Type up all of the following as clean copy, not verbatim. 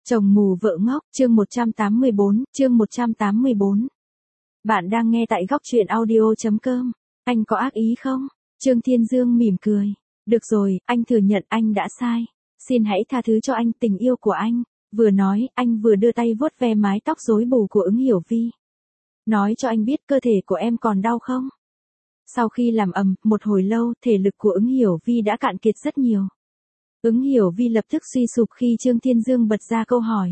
Chồng mù vợ ngốc, chương 184. Bạn đang nghe tại góc truyện audio.com. Anh có ác ý không? Trương Thiên Dương mỉm cười. Được rồi, anh thừa nhận anh đã sai. Xin hãy tha thứ cho anh, tình yêu của anh. Vừa nói, anh vừa đưa tay vuốt ve mái tóc rối bù của Ứng Hiểu Vi. Nói cho anh biết cơ thể của em còn đau không? Sau khi làm ầm, một hồi lâu, thể lực của Ứng Hiểu Vi đã cạn kiệt rất nhiều. Ứng Hiểu Vi lập tức suy sụp khi Trương Thiên Dương bật ra câu hỏi.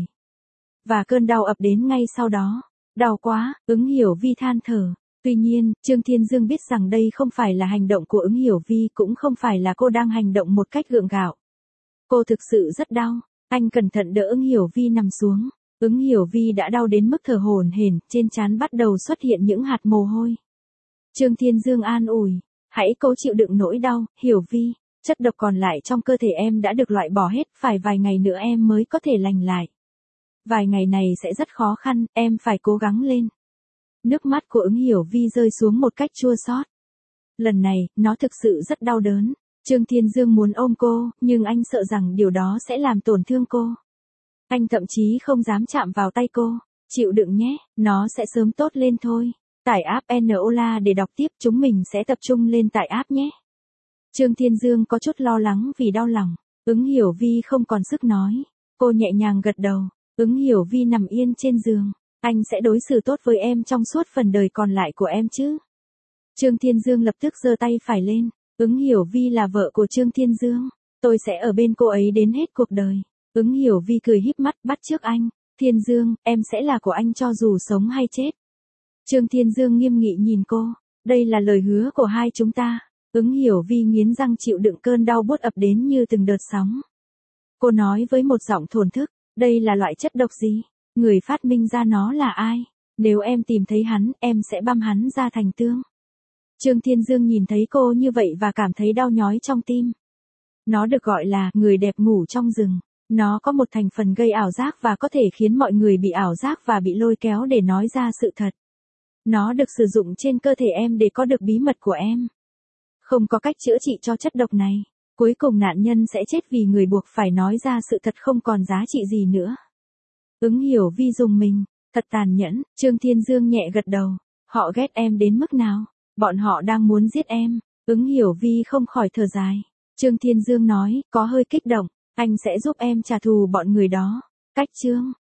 Và cơn đau ập đến ngay sau đó. Đau quá, Ứng Hiểu Vi than thở. Tuy nhiên, Trương Thiên Dương biết rằng đây không phải là hành động của Ứng Hiểu Vi, cũng không phải là cô đang hành động một cách gượng gạo. Cô thực sự rất đau. Anh cẩn thận đỡ Ứng Hiểu Vi nằm xuống. Ứng Hiểu Vi đã đau đến mức thở hổn hển, trên trán bắt đầu xuất hiện những hạt mồ hôi. Trương Thiên Dương an ủi. Hãy cố chịu đựng nỗi đau, Hiểu Vi. Chất độc còn lại trong cơ thể em đã được loại bỏ hết, phải vài ngày nữa em mới có thể lành lại. Vài ngày này sẽ rất khó khăn, em phải cố gắng lên. Nước mắt của Ứng Hiểu Vi rơi xuống một cách chua xót. Lần này, nó thực sự rất đau đớn. Trương Thiên Dương muốn ôm cô, nhưng anh sợ rằng điều đó sẽ làm tổn thương cô. Anh thậm chí không dám chạm vào tay cô. Chịu đựng nhé, nó sẽ sớm tốt lên thôi. Tải app Enola để đọc tiếp, chúng mình sẽ tập trung lên tải app nhé. Trương Thiên Dương có chút lo lắng vì đau lòng. Ứng Hiểu Vi không còn sức nói. Cô nhẹ nhàng gật đầu. Ứng Hiểu Vi nằm yên trên giường. Anh sẽ đối xử tốt với em trong suốt phần đời còn lại của em chứ. Trương Thiên Dương lập tức giơ tay phải lên. Ứng Hiểu Vi là vợ của Trương Thiên Dương. Tôi sẽ ở bên cô ấy đến hết cuộc đời. Ứng Hiểu Vi cười híp mắt bắt chước anh. Thiên Dương, em sẽ là của anh cho dù sống hay chết. Trương Thiên Dương nghiêm nghị nhìn cô. Đây là lời hứa của hai chúng ta. Ứng Hiểu Vi nghiến răng chịu đựng cơn đau buốt ập đến như từng đợt sóng. Cô nói với một giọng thổn thức, đây là loại chất độc gì? Người phát minh ra nó là ai? Nếu em tìm thấy hắn, em sẽ băm hắn ra thành tương. Trương Thiên Dương nhìn thấy cô như vậy và cảm thấy đau nhói trong tim. Nó được gọi là người đẹp ngủ trong rừng. Nó có một thành phần gây ảo giác và có thể khiến mọi người bị ảo giác và bị lôi kéo để nói ra sự thật. Nó được sử dụng trên cơ thể em để có được bí mật của em. Không có cách chữa trị cho chất độc này. Cuối cùng nạn nhân sẽ chết vì người buộc phải nói ra sự thật không còn giá trị gì nữa. Ứng Hiểu Vi rùng mình. Thật tàn nhẫn. Trương Thiên Dương nhẹ gật đầu. Họ ghét em đến mức nào? Bọn họ đang muốn giết em. Ứng Hiểu Vi không khỏi thở dài. Trương Thiên Dương nói, có hơi kích động. Anh sẽ giúp em trả thù bọn người đó. Cách chương